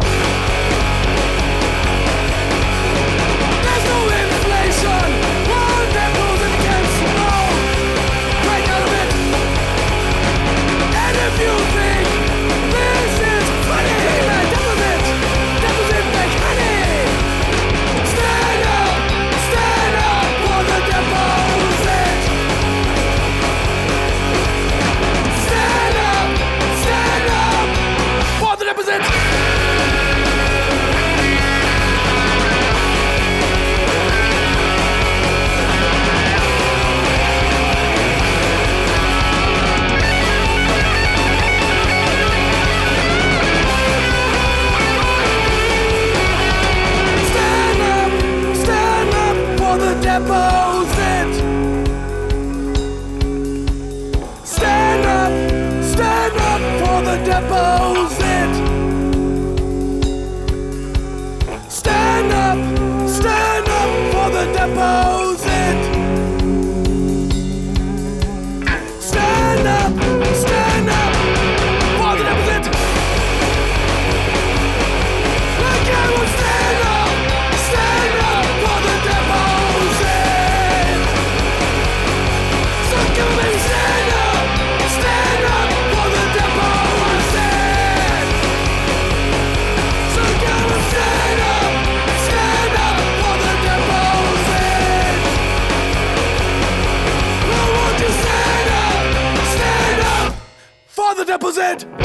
There's no inflation, one deposit against no. Break out of it. And if you think this is funny, then deposit make honey. Stand up for the deposit. Stand up for the deposit. Stand up for the deposit. Stand up for the deposit. Stand up for the deposit. Stand up for the deposit. Like I will stand up for the deposit. So come and stand up for the deposit. So come and stand up for the deposit. Well, won't you stand up for the deposit?